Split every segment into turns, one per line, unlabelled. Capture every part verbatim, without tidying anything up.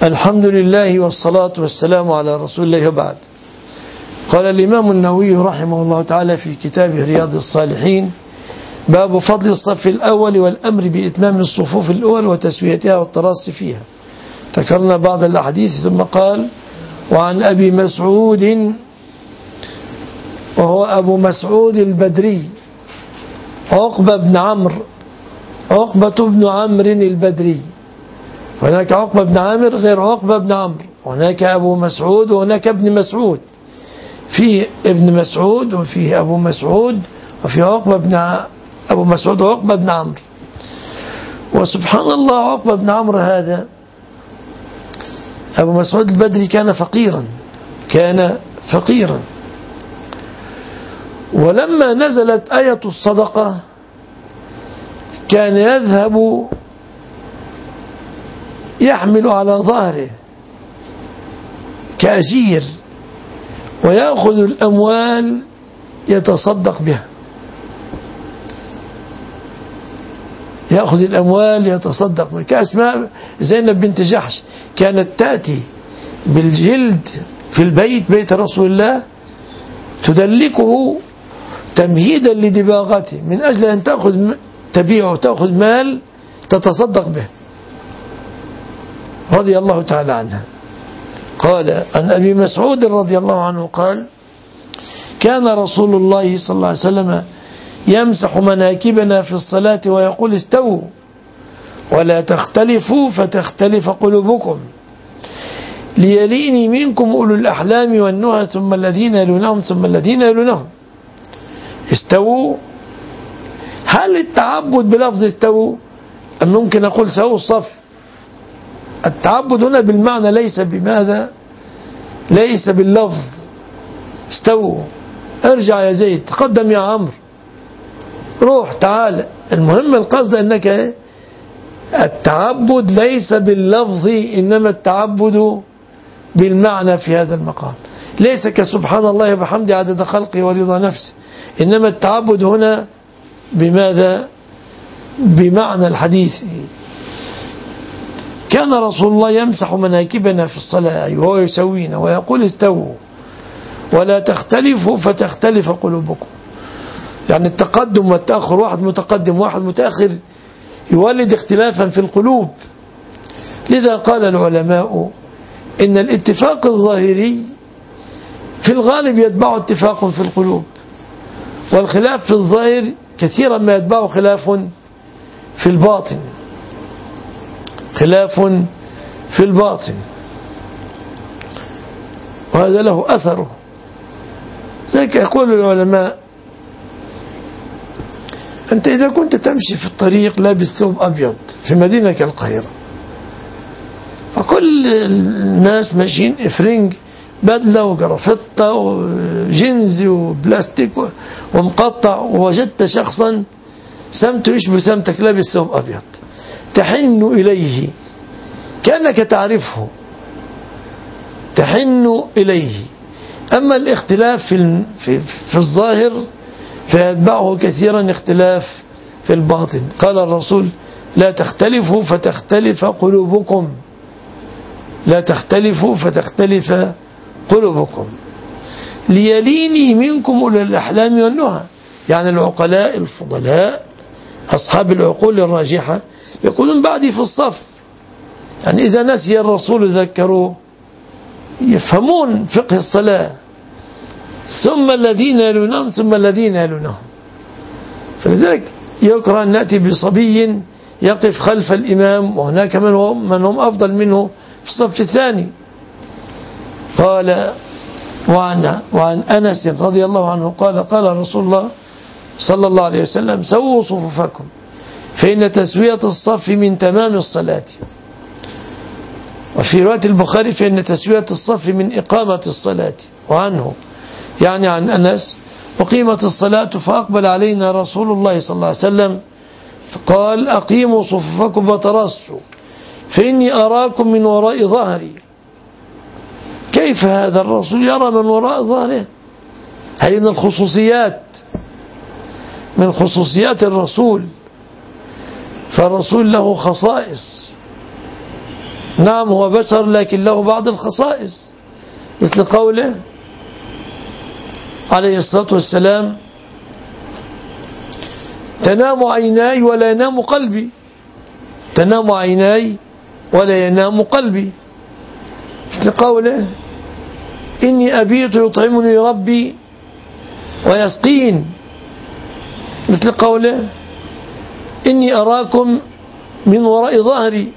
الحمد لله والصلاة والسلام على رسول الله وبعد. قال الإمام النووي رحمه الله تعالى في كتابه رياض الصالحين: باب فضل الصف الأول والأمر بإتمام الصفوف الأول وتسويتها والتراص فيها. ذكرنا بعض الأحاديث ثم قال: وعن أبي مسعود، وهو أبو مسعود البدري عقبة بن عمرو عقبة بن عمرو البدري. هناك عقبة بن عامر غير عقبة بن عمرو، وهناك أبو مسعود وهناك ابن مسعود. في ابن مسعود وفيه أبو مسعود وفيه عقبة بن أبو مسعود وعقبة بن عمرو. وسبحان الله، عقبة بن عمرو هذا أبو مسعود البدري كان فقيرا كان فقيرا ولما نزلت آية الصدقة كان يذهب يحمل على ظهره كأجير ويأخذ الأموال يتصدق بها، يأخذ الأموال يتصدق بها. كأسماء زينب بنت جحش كانت تأتي بالجلد في البيت بيت رسول الله تدلكه تمهيدا لدباغته من أجل أن تأخذ تبيعه تأخذ مال تتصدق به رضي الله تعالى عنها. قال عن أبي مسعود رضي الله عنه قال: كان رسول الله صلى الله عليه وسلم يمسح مناكبنا في الصلاة ويقول: استووا ولا تختلفوا فتختلف قلوبكم، ليليني منكم أولو الأحلام والنهى ثم الذين يلونهم ثم الذين يلونهم. استووا، هل التعبد بلفظ استووا أم ممكن أقول سووا الصف؟ التعبد هنا بالمعنى ليس بماذا ليس باللفظ. استووا، ارجع يا زيد، تقدم يا عمرو، روح تعال. المهم القصد أنك التعبد ليس باللفظ إنما التعبد بالمعنى في هذا المقام. ليس كسبحان الله وبحمده عدد خلقه ورضا نفسه، إنما التعبد هنا بماذا؟ بمعنى الحديث. كان رسول الله يمسح مناكبنا في الصلاة وهو يسوينا ويقول: استووا ولا تختلفوا فتختلف قلوبكم. يعني التقدم والتأخر، واحد متقدم واحد متأخر، يولد اختلافا في القلوب. لذا قال العلماء إن الاتفاق الظاهري في الغالب يتبع اتفاق في القلوب، والخلاف في الظاهر كثيرا ما يتبع خلاف في الباطن خلاف في الباطن وهذا له أثره. ذلك يقول العلماء: أنت إذا كنت تمشي في الطريق لابس ثوب أبيض في مدينة كالقاهرة، فكل الناس ماشيين إفرنج، بدلة وجرافطة وجينز وبلاستيك ومقطع، ووجدت شخصا سمته يشبه سمتك لابس ثوب أبيض، تحن إليه كأنك تعرفه، تحن إليه. أما الاختلاف في في في الظاهر فيتبعه كثيرا اختلاف في الباطن. قال الرسول: لا تختلفوا فتختلف قلوبكم، لا تختلفوا فتختلف قلوبكم، ليليني منكم أولو الأحلام والنهى. يعني العقلاء الفضلاء أصحاب العقول الراجحة يقولون بعدي في الصف، يعني إذا نسي الرسول ذكروه، يفهمون فقه الصلاة. ثم الذين يلونهم ثم الذين يلونهم. فلذلك يكره أن نأتي بصبي يقف خلف الإمام وهناك من هم, من هم أفضل منه في الصف الثاني. قال وعن, وعن أنس رضي الله عنه قال: قال رسول الله صلى الله عليه وسلم: سووا صفوفكم فإن تسوية الصف من تمام الصلاة. وفي رواية البخاري: فإن تسوية الصف من إقامة الصلاة. وعنه يعني عن أنس: وقيمت الصلاة فأقبل علينا رسول الله صلى الله عليه وسلم فقال: أقيموا صفوفكم وتراصوا فإني أراكم من وراء ظهري. كيف هذا الرسول يرى من وراء ظهره؟ هذه من الخصوصيات من خصوصيات الرسول، فالرسول له خصائص نعم هو بشر لكن له بعض الخصائص، مثل قوله عليه الصلاة والسلام تنام عيناي ولا ينام قلبي، تنام عيناي ولا ينام قلبي. مثل قوله إني أبيت يطعمني ربي ويسقين. مثل قوله إني أراكم من وراء ظهري.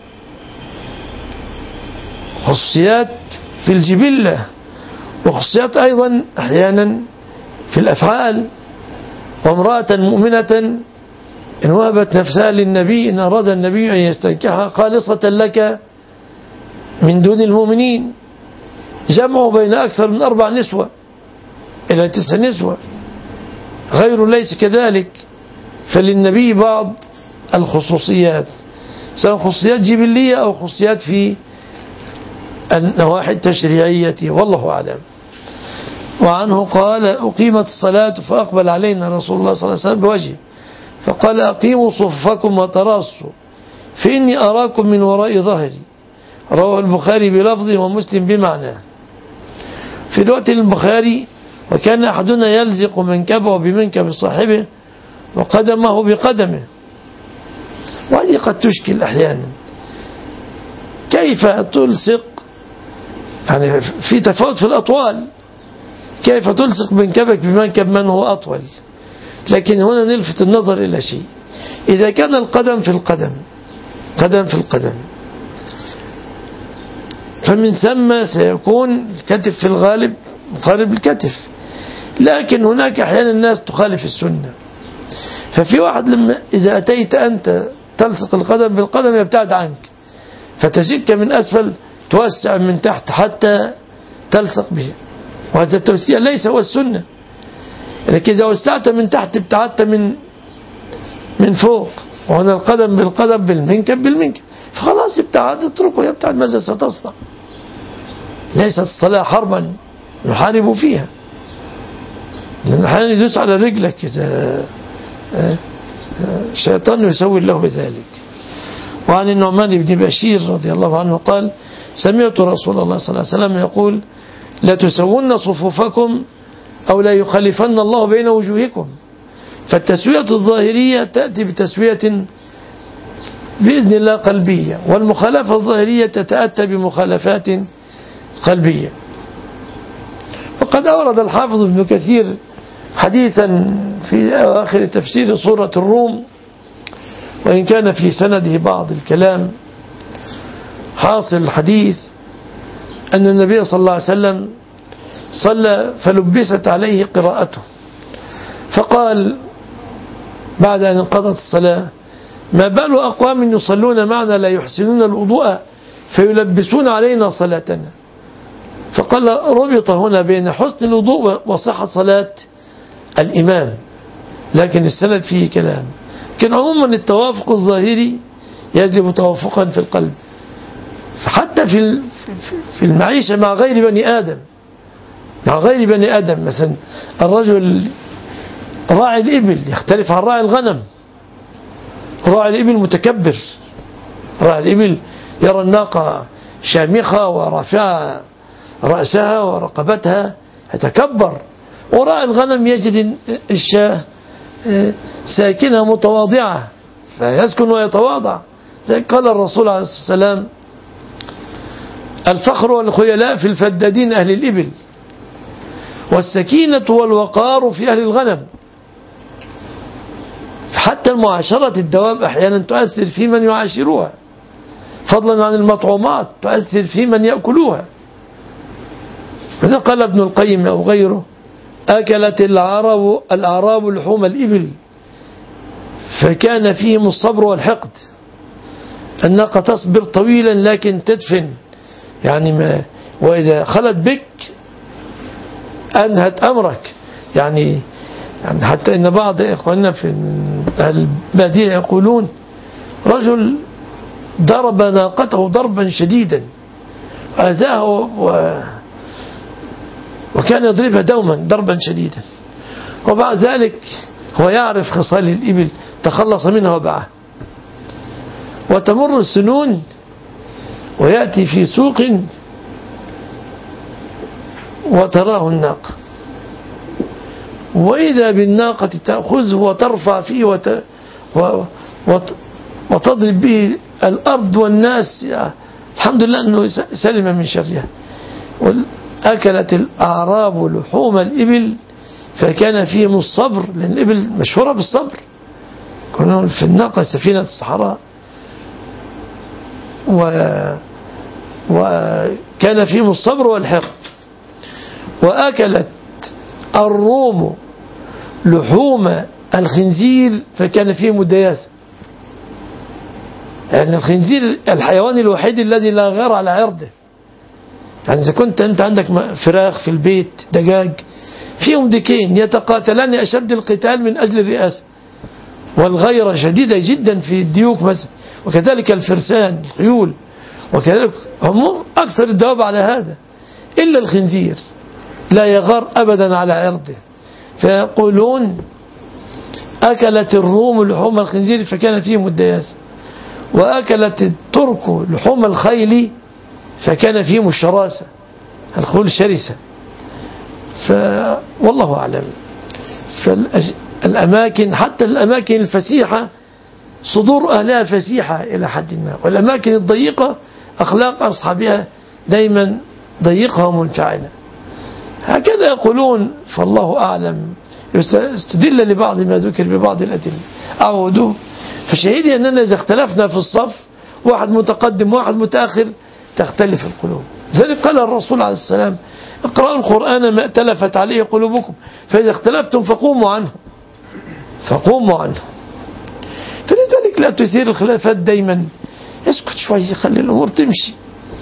خصوصيات في الجبلة، وخصوصيات أيضا أحيانا في الأفعال. وامرأة مؤمنة إن وهبت نفسها للنبي إن أراد النبي أن يستنكحها خالصة لك من دون المؤمنين. جمعوا بين أكثر من أربع نسوة إلى تسع نسوة، غير ليس كذلك. فللنبي بعض الخصوصيات، سواء خصوصيات جبلية أو خصوصيات في النواحي التشريعية، والله أعلم. وعنه قال أقيمت الصلاة فأقبل علينا رسول الله صلى الله عليه وسلم بوجهه فقال أقيموا صفكم وتراصوا فإني أراكم من وراء ظهري. رواه البخاري بلفظه ومسلم بمعناه. في رواية البخاري وكان أحدنا يلزق منكبه بمنكب صاحبه وقدمه بقدمه. وهذه قد تشكل أحيانا، كيف تلصق، يعني في تفاوت في الأطوال، كيف تلصق منكبك بمنكب من هو أطول. لكن هنا نلفت النظر إلى شيء، إذا كان القدم في القدم قدم في القدم فمن ثم سيكون الكتف في الغالب مقارب الكتف. لكن هناك أحيانا الناس تخالف السنة، ففي واحد لما إذا أتيت أنت تلصق القدم بالقدم يبتعد عنك، فتجدك من أسفل توسع من تحت حتى تلصق به، وهذا التوسيع ليس هو السنة. لكن إذا وسعت من تحت ابتعدت من من فوق، وهنا القدم بالقدم بالمنكب بالمنكب، فخلاص ابتعد، اتركه يبتعد، ماذا ستصنع؟ ليست الصلاة حربا نحارب فيها، لأن أحيانا يدوس على رجلك إذا الشيطان يسوي له بذلك. وعن النعمان بن بشير رضي الله عنه قال سمعت رسول الله صلى الله عليه وسلم يقول لا تسوون صفوفكم أو لا يخلفن الله بين وجوهكم. فالتسوية الظاهرية تأتي بتسوية بإذن الله قلبية، والمخالفة الظاهرية تتأتى بمخالفات قلبية. وقد أورد الحافظ ابن كثير حديثا في آخر تفسير سورة الروم، وإن كان في سنده بعض الكلام. حاصل الحديث أن النبي صلى الله عليه وسلم صلى فلبست عليه قراءته، فقال بعد أن انقضت الصلاة ما بال أقوام يصلون معنا لا يحسنون الوضوء فيلبسون علينا صلاتنا. فقال ربط هنا بين حسن الوضوء وصحة صلاة الإمام، لكن السند فيه كلام. لكن عموما التوافق الظاهري يجب توافقا في القلب، حتى في في المعيشة مع غير بني آدم مع غير بني آدم مثلا الرجل راعي الإبل يختلف عن راعي الغنم. راعي الإبل متكبر، راعي الإبل يرى الناقة شامخة ورافعة رأسها ورقبتها يتكبر، وراعي الغنم يجد الشاة ساكنة متواضعة فيسكن ويتواضع. زي قال الرسول عليه الصلاة والسلام الفخر والخيلاء في الفدادين أهل الإبل، والسكينة والوقار في أهل الغنم. حتى المعاشرة الدواب أحيانا تؤثر في من يعاشروها، فضلا عن المطعومات تؤثر في من يأكلوها. هذا قال ابن القيم أو غيره أكلت العرب الأعراب لحوم الإبل فكان فيهم الصبر والحقد. الناقة تصبر طويلا لكن تدفن، يعني ما وإذا خلت بك أنهت أمرك. يعني يعني حتى إن بعض إخواننا في البادية يقولون رجل ضرب ناقته ضربا شديدا أذاه و وكان يضربها دوما ضربا شديدا، وبعد ذلك هو يعرف خصال الإبل تخلص منها وباعها. وتمر السنون ويأتي في سوق وتراه الناقة، وإذا بالناقة تأخذه وترفع فيه وت... وت... وتضرب به الأرض والناس. الحمد لله أنه سلم من شرها. أكلت الأعراب لحوم الإبل فكان فيهم الصبر، لأن الإبل مشهورة بالصبر، كانوا في الناقة سفينة الصحراء، و... وكان فيهم الصبر والحقد. وأكلت الروم لحوم الخنزير فكان فيهم الدياثة، يعني الخنزير الحيوان الوحيد الذي لا غير على عرضه. يعني إذا كنت أنت عندك فراخ في البيت دجاج فيهم ديكين يتقاتلان أشد القتال من أجل الرئاسة، والغيرة شديدة جدا في الديوك مثلا، وكذلك الفرسان الخيول، وكذلك هم أكثر الدواب على هذا، إلا الخنزير لا يغار أبدا على عرضه. فيقولون أكلت الروم لحوم الخنزير فكان فيهم الدياسة، وأكلت الترك لحوم الخيل فكان فيهم الشراسة، الخيول شرسة. والله أعلم. فالأماكن حتى الأماكن الفسيحة صدور أهلها فسيحة إلى حد ما، والأماكن الضيقة أخلاق أصحابها دايما ضيقها ومنفعلة، هكذا يقولون. فالله أعلم. استدل لبعض ما ذكر ببعض الأدلة أعودوه. فشهيدي أننا إذا اختلفنا في الصف، واحد متقدم واحد متأخر، تختلف القلوب. ذلك قال الرسول عليه السلام: اقرأوا القرآن ما ائتلفت عليه قلوبكم، فإذا اختلفتم فقوموا عنه فقوموا عنه. فلذلك لا تثير الخلافات دايما، اسكت شوي خلي الأمور تمشي.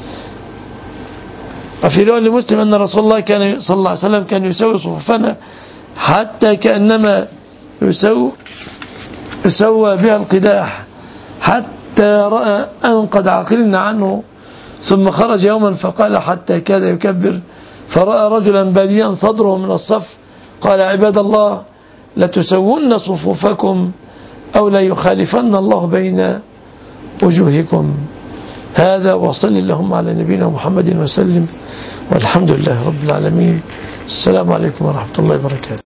وفي رواية لمسلم أن رسول الله كان صلى الله عليه وسلم كان يسوي صفوفنا حتى كأنما يسوي يسوى بها القداح، حتى رأى أن قد عقلنا عنه، ثم خرج يوما فقال حتى كاد يكبر، فرأى رجلا باديا صدره من الصف، قال: عباد الله لتسون صفوفكم أو لا يخالفن الله بين وجوهكم. هذا، وصل اللهم على نبينا محمد وسلم، والحمد لله رب العالمين. السلام عليكم ورحمة الله وبركاته.